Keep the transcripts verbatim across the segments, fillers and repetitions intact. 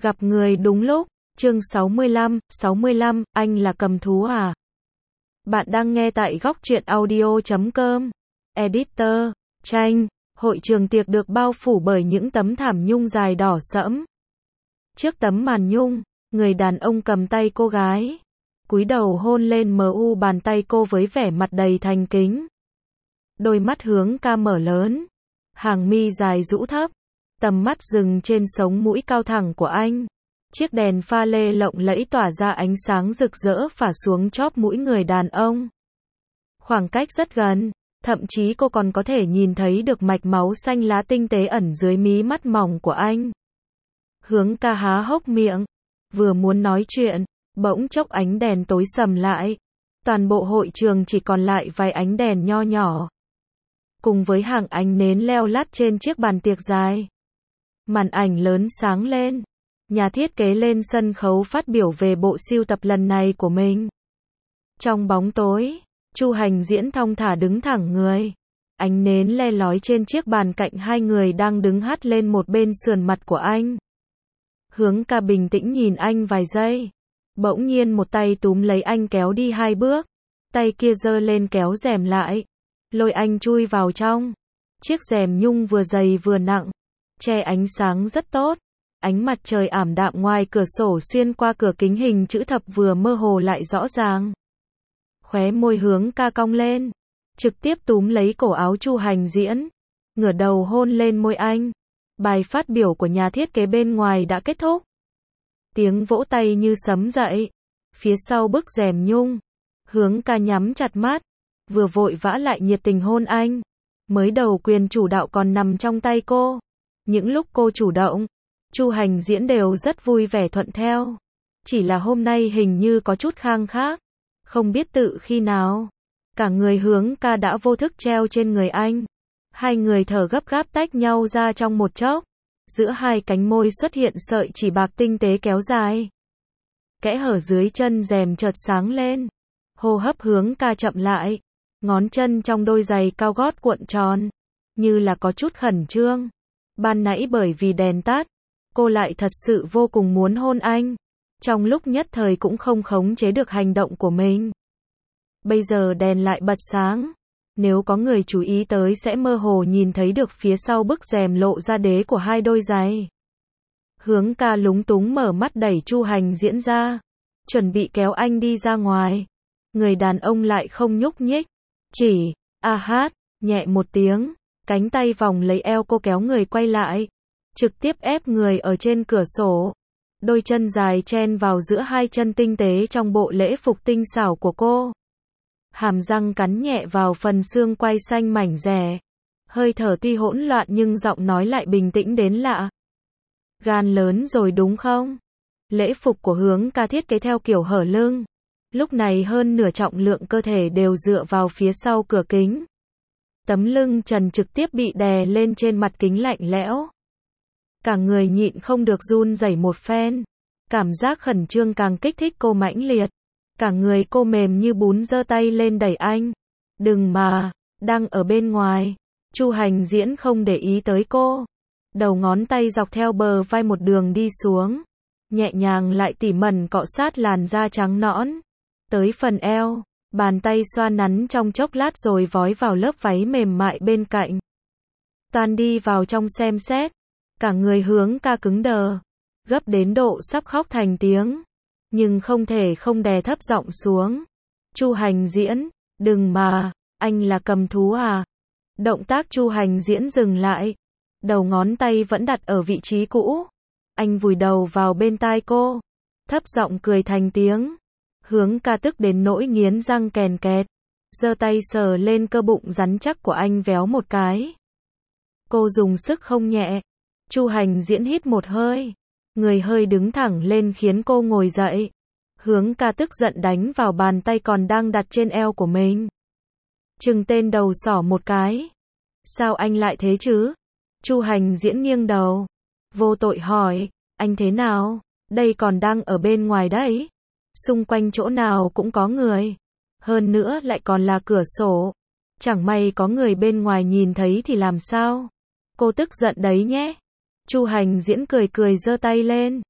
Gặp người đúng lúc, chương sáu mươi lăm, sáu mươi lăm, anh là cầm thú à? Bạn đang nghe tại góc truyện audio chấm com. Editor, tranh, hội trường tiệc được bao phủ bởi những tấm thảm nhung dài đỏ sẫm. Trước tấm màn nhung, người đàn ông cầm tay cô gái, cúi đầu hôn lên mờ u bàn tay cô với vẻ mặt đầy thành kính. Đôi mắt Hướng Ca mở lớn, hàng mi dài rũ thấp, tầm mắt dừng trên sống mũi cao thẳng của anh. Chiếc đèn pha lê lộng lẫy tỏa ra ánh sáng rực rỡ phả xuống chóp mũi người đàn ông. Khoảng cách rất gần, thậm chí cô còn có thể nhìn thấy được mạch máu xanh lá tinh tế ẩn dưới mí mắt mỏng của anh. Hướng Ca há hốc miệng, vừa muốn nói chuyện, bỗng chốc ánh đèn tối sầm lại. Toàn bộ hội trường chỉ còn lại vài ánh đèn nho nhỏ, cùng với hàng ánh nến leo lắt trên chiếc bàn tiệc dài. Màn ảnh lớn sáng lên, nhà thiết kế lên sân khấu phát biểu về bộ sưu tập lần này của mình. Trong bóng tối, Chu Hành Diễn thong thả đứng thẳng người. Ánh nến le lói trên chiếc bàn cạnh hai người đang đứng hắt lên một bên sườn mặt của anh. Hướng Ca bình tĩnh nhìn anh vài giây. Bỗng nhiên một tay túm lấy anh kéo đi hai bước. Tay kia giơ lên kéo rèm lại, lôi anh chui vào trong. Chiếc rèm nhung vừa dày vừa nặng, che ánh sáng rất tốt. Ánh mặt trời ảm đạm ngoài cửa sổ xuyên qua cửa kính hình chữ thập vừa mơ hồ lại rõ ràng. Khóe môi Hướng Ca cong lên, trực tiếp túm lấy cổ áo Chu Hành Diễn, ngửa đầu hôn lên môi anh. Bài phát biểu của nhà thiết kế bên ngoài đã kết thúc. Tiếng vỗ tay như sấm dậy. Phía sau bức rèm nhung, Hướng Ca nhắm chặt mắt, vừa vội vã lại nhiệt tình hôn anh. Mới đầu quyền chủ đạo còn nằm trong tay cô. Những lúc cô chủ động, Chu Hành Diễn đều rất vui vẻ thuận theo. Chỉ là hôm nay hình như có chút khang khác. Không biết tự khi nào, cả người Hướng Ca đã vô thức treo trên người anh. Hai người thở gấp gáp tách nhau ra trong một chốc. Giữa hai cánh môi xuất hiện sợi chỉ bạc tinh tế kéo dài. Kẽ hở dưới chân rèm chợt sáng lên. Hô hấp Hướng Ca chậm lại. Ngón chân trong đôi giày cao gót cuộn tròn, như là có chút khẩn trương. Ban nãy bởi vì đèn tắt, cô lại thật sự vô cùng muốn hôn anh. Trong lúc nhất thời cũng không khống chế được hành động của mình. Bây giờ đèn lại bật sáng. Nếu có người chú ý tới sẽ mơ hồ nhìn thấy được phía sau bức rèm lộ ra đế của hai đôi giày. Hướng Ca lúng túng mở mắt đẩy Chu Hành Diễn ra, chuẩn bị kéo anh đi ra ngoài. Người đàn ông lại không nhúc nhích, chỉ a hát nhẹ một tiếng, cánh tay vòng lấy eo cô kéo người quay lại, trực tiếp ép người ở trên cửa sổ. Đôi chân dài chen vào giữa hai chân tinh tế trong bộ lễ phục tinh xảo của cô. Hàm răng cắn nhẹ vào phần xương quai xanh mảnh dẻ. Hơi thở tuy hỗn loạn nhưng giọng nói lại bình tĩnh đến lạ. Gan lớn rồi đúng không? Lễ phục của Hướng Ca thiết kế theo kiểu hở lưng. Lúc này hơn nửa trọng lượng cơ thể đều dựa vào phía sau cửa kính. Tấm lưng trần trực tiếp bị đè lên trên mặt kính lạnh lẽo. Cả người nhịn không được run rẩy một phen. Cảm giác khẩn trương càng kích thích cô mãnh liệt. Cả người cô mềm như bún giơ tay lên đẩy anh. Đừng mà, đang ở bên ngoài. Chu Hành Diễn không để ý tới cô. Đầu ngón tay dọc theo bờ vai một đường đi xuống. Nhẹ nhàng lại tỉ mẩn cọ sát làn da trắng nõn. Tới phần eo, bàn tay xoa nắn trong chốc lát rồi vói vào lớp váy mềm mại bên cạnh. Toàn đi vào trong xem xét. Cả người Hướng Ca cứng đờ, gấp đến độ sắp khóc thành tiếng. Nhưng không thể không đè thấp giọng xuống. Chu Hành Diễn, đừng mà, anh là cầm thú à? Động tác Chu Hành Diễn dừng lại. Đầu ngón tay vẫn đặt ở vị trí cũ. Anh vùi đầu vào bên tai cô, thấp giọng cười thành tiếng. Hướng Ca tức đến nỗi nghiến răng kèn kẹt, giơ tay sờ lên cơ bụng rắn chắc của anh véo một cái. Cô dùng sức không nhẹ. Chu Hành Diễn hít một hơi, người hơi đứng thẳng lên khiến cô ngồi dậy. Hướng Ca tức giận đánh vào bàn tay còn đang đặt trên eo của mình. Chừng tên đầu sỏ một cái. Sao anh lại thế chứ? Chu Hành Diễn nghiêng đầu, vô tội hỏi, anh thế nào? Đây còn đang ở bên ngoài đấy. Xung quanh chỗ nào cũng có người. Hơn nữa lại còn là cửa sổ. Chẳng may có người bên ngoài nhìn thấy thì làm sao? Cô tức giận đấy nhé. Chu Hành Diễn cười cười giơ tay lên.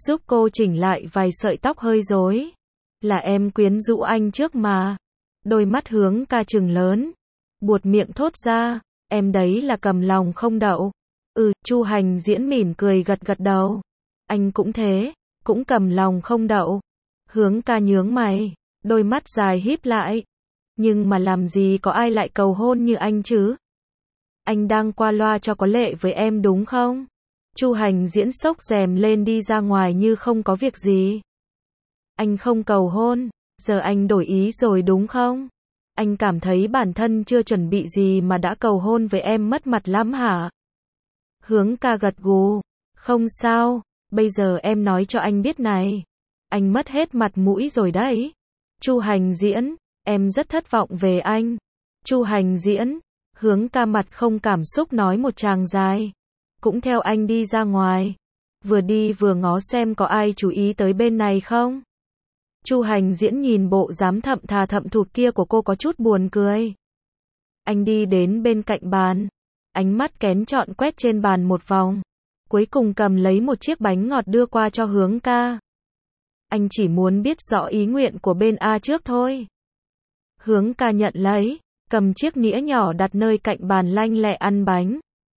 giúp cô chỉnh lại vài sợi tóc hơi rối. Là em quyến rũ anh trước mà. Đôi mắt Hướng Ca trừng lớn, buột miệng thốt ra, em đấy là cầm lòng không đậu. Ừ, Chu Hành Diễn mỉm cười gật gật đầu. Anh cũng thế, cũng cầm lòng không đậu. Hướng Ca nhướng mày, đôi mắt dài híp lại. Nhưng mà làm gì có ai lại cầu hôn như anh chứ? Anh đang qua loa cho có lệ với em đúng không? Chu Hành Diễn xốc rèm lên đi ra ngoài như không có việc gì. Anh không cầu hôn, giờ anh đổi ý rồi đúng không? Anh cảm thấy bản thân chưa chuẩn bị gì mà đã cầu hôn với em mất mặt lắm hả? Hướng Ca gật gù, không sao, bây giờ em nói cho anh biết này. Anh mất hết mặt mũi rồi đấy. Chu Hành Diễn, em rất thất vọng về anh. Chu Hành Diễn, Hướng Ca mặt không cảm xúc nói một tràng dài. Cũng theo anh đi ra ngoài. Vừa đi vừa ngó xem có ai chú ý tới bên này không. Chu Hành Diễn nhìn bộ dáng thậm thà thậm thụt kia của cô có chút buồn cười. Anh đi đến bên cạnh bàn. Ánh mắt kén chọn quét trên bàn một vòng. Cuối cùng cầm lấy một chiếc bánh ngọt đưa qua cho Hướng Ca. Anh chỉ muốn biết rõ ý nguyện của bên A trước thôi. Hướng Ca nhận lấy, cầm chiếc nĩa nhỏ đặt nơi cạnh bàn lanh lẹ ăn bánh.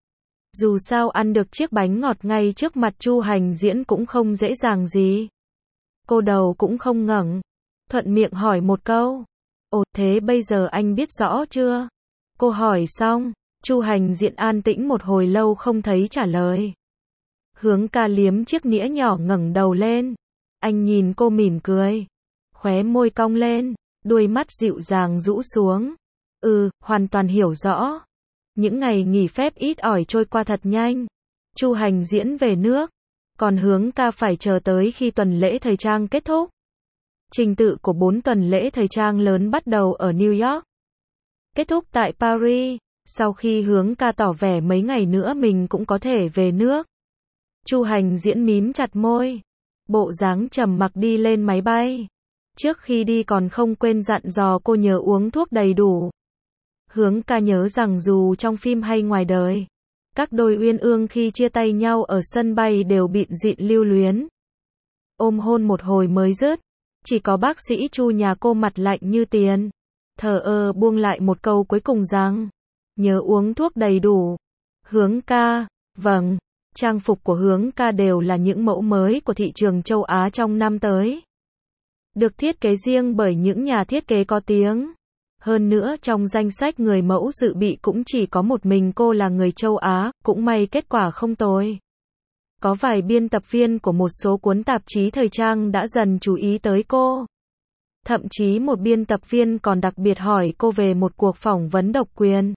Dù sao ăn được chiếc bánh ngọt ngay trước mặt Chu Hành Diễn cũng không dễ dàng gì. Cô đầu cũng không ngẩng, thuận miệng hỏi một câu. Ồ, thế bây giờ anh biết rõ chưa? Cô hỏi xong, Chu Hành Diễn an tĩnh một hồi lâu không thấy trả lời. Hướng Ca liếm chiếc nĩa nhỏ ngẩng đầu lên. Anh nhìn cô mỉm cười, khóe môi cong lên, đuôi mắt dịu dàng rũ xuống. Ừ, hoàn toàn hiểu rõ. Những ngày nghỉ phép ít ỏi trôi qua thật nhanh. Chu Hành Diễn về nước, còn Hướng Ca phải chờ tới khi tuần lễ thời trang kết thúc. Trình tự của bốn tuần lễ thời trang lớn bắt đầu ở New York, kết thúc tại Paris. Sau khi Hướng Ca tỏ vẻ mấy ngày nữa mình cũng có thể về nước, Chu Hành Diễn mím chặt môi, bộ dáng trầm mặc đi lên máy bay. Trước khi đi còn không quên dặn dò cô nhớ uống thuốc đầy đủ. Hướng Ca nhớ rằng dù trong phim hay ngoài đời, các đôi uyên ương khi chia tay nhau ở sân bay đều bịn dịn lưu luyến. Ôm hôn một hồi mới dứt, chỉ có bác sĩ Chu nhà cô mặt lạnh như tiền, thờ ơ buông lại một câu cuối cùng rằng, nhớ uống thuốc đầy đủ. Hướng Ca, vâng, trang phục của Hướng Ca đều là những mẫu mới của thị trường châu Á trong năm tới. Được thiết kế riêng bởi những nhà thiết kế có tiếng. Hơn nữa trong danh sách người mẫu dự bị cũng chỉ có một mình cô là người châu Á, cũng may kết quả không tồi. Có vài biên tập viên của một số cuốn tạp chí thời trang đã dần chú ý tới cô. Thậm chí một biên tập viên còn đặc biệt hỏi cô về một cuộc phỏng vấn độc quyền.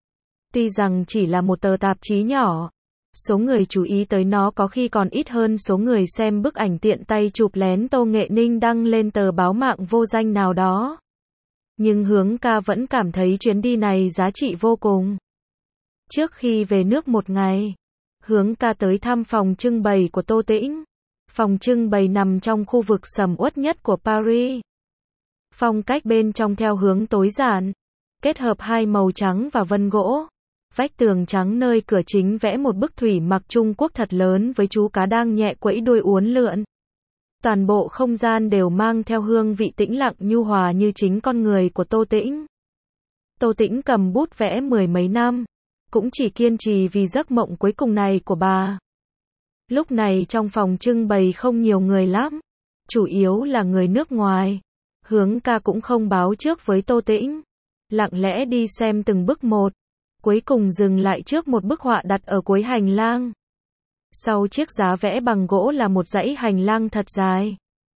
Tuy rằng chỉ là một tờ tạp chí nhỏ, số người chú ý tới nó có khi còn ít hơn số người xem bức ảnh tiện tay chụp lén Tô Nghệ Ninh đăng lên tờ báo mạng vô danh nào đó. Nhưng Hướng Ca vẫn cảm thấy chuyến đi này giá trị vô cùng. Trước khi về nước một ngày, Hướng Ca tới thăm phòng trưng bày của Tô Tĩnh. Phòng trưng bày nằm trong khu vực sầm uất nhất của Paris. Phong cách bên trong theo hướng tối giản, kết hợp hai màu trắng và vân gỗ. Vách tường trắng nơi cửa chính vẽ một bức thủy mặc Trung Quốc thật lớn với chú cá đang nhẹ quẫy đuôi uốn lượn. Toàn bộ không gian đều mang theo hương vị tĩnh lặng nhu hòa như chính con người của Tô Tĩnh. Tô Tĩnh cầm bút vẽ mười mấy năm, cũng chỉ kiên trì vì giấc mộng cuối cùng này của bà. Lúc này trong phòng trưng bày không nhiều người lắm, chủ yếu là người nước ngoài. Hướng Ca cũng không báo trước với Tô Tĩnh, lặng lẽ đi xem từng bức một, cuối cùng dừng lại trước một bức họa đặt ở cuối hành lang. Sau chiếc giá vẽ bằng gỗ là một dãy hành lang thật dài.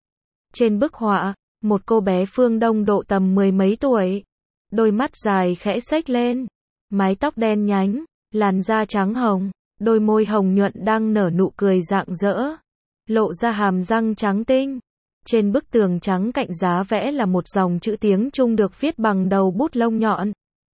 Trên bức họa, một cô bé phương Đông độ tầm mười mấy tuổi, đôi mắt dài khẽ xếch lên, mái tóc đen nhánh, làn da trắng hồng, đôi môi hồng nhuận đang nở nụ cười rạng rỡ, lộ ra hàm răng trắng tinh. Trên bức tường trắng cạnh giá vẽ là một dòng chữ tiếng Trung được viết bằng đầu bút lông nhọn.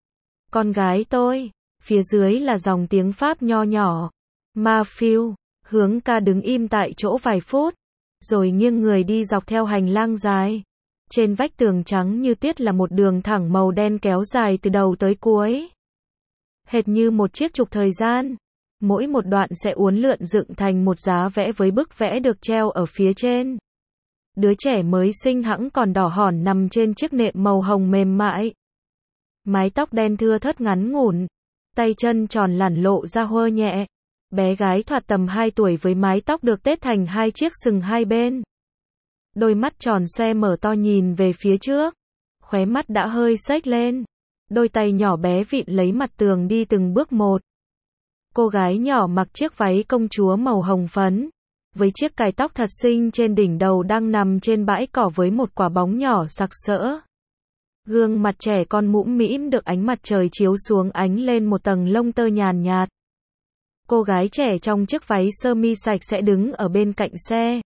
Con gái tôi. Phía dưới là dòng tiếng Pháp nho nhỏ. Ma phiêu. Hướng Ca đứng im tại chỗ vài phút, rồi nghiêng người đi dọc theo hành lang dài. Trên vách tường trắng như tuyết là một đường thẳng màu đen kéo dài từ đầu tới cuối. Hệt như một chiếc trục thời gian. Mỗi một đoạn sẽ uốn lượn dựng thành một giá vẽ với bức vẽ được treo ở phía trên. Đứa trẻ mới sinh hẵng còn đỏ hòn nằm trên chiếc nệm màu hồng mềm mại. Mái tóc đen thưa thớt ngắn ngủn, tay chân tròn lẳn lộ ra hơ nhẹ. Bé gái thoạt tầm hai tuổi với mái tóc được tết thành hai chiếc sừng hai bên. Đôi mắt tròn xoe mở to nhìn về phía trước. Khóe mắt đã hơi xếch lên. Đôi tay nhỏ bé vịn lấy mặt tường đi từng bước một. Cô gái nhỏ mặc chiếc váy công chúa màu hồng phấn, với chiếc cài tóc thật xinh trên đỉnh đầu đang nằm trên bãi cỏ với một quả bóng nhỏ sặc sỡ. Gương mặt trẻ con mũm mĩm được ánh mặt trời chiếu xuống ánh lên một tầng lông tơ nhàn nhạt. Cô gái trẻ trong chiếc váy sơ mi sạch sẽ đứng ở bên cạnh xe.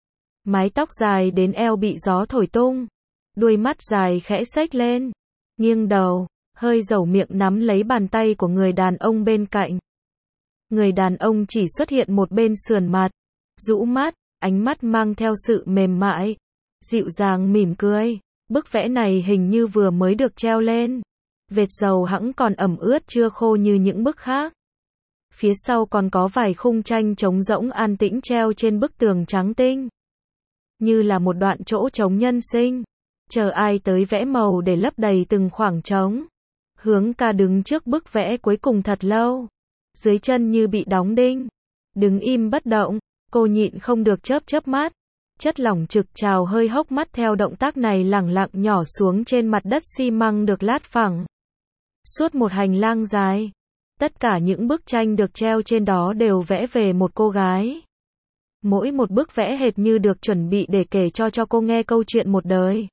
Mái tóc dài đến eo bị gió thổi tung. Đuôi mắt dài khẽ xếch lên. Nghiêng đầu, hơi dẩu miệng nắm lấy bàn tay của người đàn ông bên cạnh. Người đàn ông chỉ xuất hiện một bên sườn mặt. Rũ mắt, ánh mắt mang theo sự mềm mại. Dịu dàng mỉm cười. Bức vẽ này hình như vừa mới được treo lên. Vệt dầu hẵng còn ẩm ướt chưa khô như những bức khác. Phía sau còn có vài khung tranh trống rỗng an tĩnh treo trên bức tường trắng tinh. Như là một đoạn chỗ trống nhân sinh. Chờ ai tới vẽ màu để lấp đầy từng khoảng trống. Hướng ca đứng trước bức vẽ cuối cùng thật lâu. Dưới chân như bị đóng đinh. Đứng im bất động, cô nhịn không được chớp chớp mắt. Chất lỏng trực trào hơi hốc mắt theo động tác này lẳng lặng nhỏ xuống trên mặt đất xi măng được lát phẳng. Suốt một hành lang dài, tất cả những bức tranh được treo trên đó đều vẽ về một cô gái. Mỗi một bức vẽ hệt như được chuẩn bị để kể cho cho cô nghe câu chuyện một đời.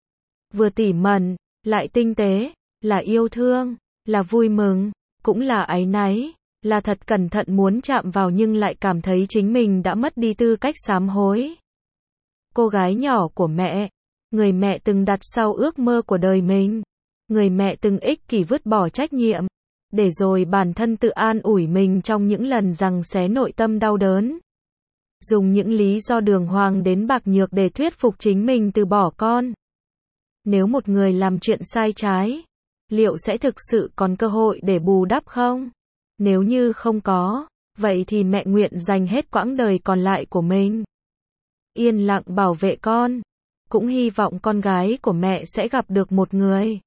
Vừa tỉ mẩn, lại tinh tế, là yêu thương, là vui mừng, cũng là áy náy, là thật cẩn thận muốn chạm vào nhưng lại cảm thấy chính mình đã mất đi tư cách sám hối. Cô gái nhỏ của mẹ, người mẹ từng đặt sau ước mơ của đời mình, người mẹ từng ích kỷ vứt bỏ trách nhiệm, để rồi bản thân tự an ủi mình trong những lần giằng xé nội tâm đau đớn. Dùng những lý do đường hoàng đến bạc nhược để thuyết phục chính mình từ bỏ con. Nếu một người làm chuyện sai trái, liệu sẽ thực sự còn cơ hội để bù đắp không? Nếu như không có, vậy thì mẹ nguyện dành hết quãng đời còn lại của mình. Yên lặng bảo vệ con. Cũng hy vọng con gái của mẹ sẽ gặp được một người.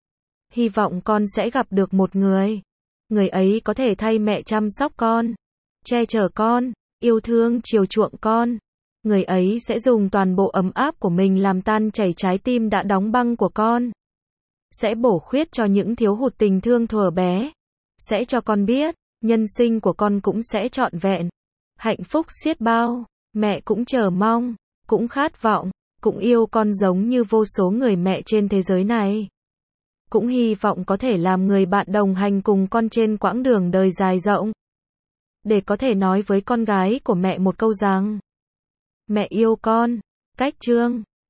Hy vọng con sẽ gặp được một người. Người ấy có thể thay mẹ chăm sóc con, che chở con, yêu thương chiều chuộng con. Người ấy sẽ dùng toàn bộ ấm áp của mình làm tan chảy trái tim đã đóng băng của con. Sẽ bổ khuyết cho những thiếu hụt tình thương thuở bé. Sẽ cho con biết, nhân sinh của con cũng sẽ trọn vẹn. Hạnh phúc xiết bao. Mẹ cũng chờ mong, cũng khát vọng, cũng yêu con giống như vô số người mẹ trên thế giới này. Cũng hy vọng có thể làm người bạn đồng hành cùng con trên quãng đường đời dài rộng. Để có thể nói với con gái của mẹ một câu rằng: mẹ yêu con. Cách chương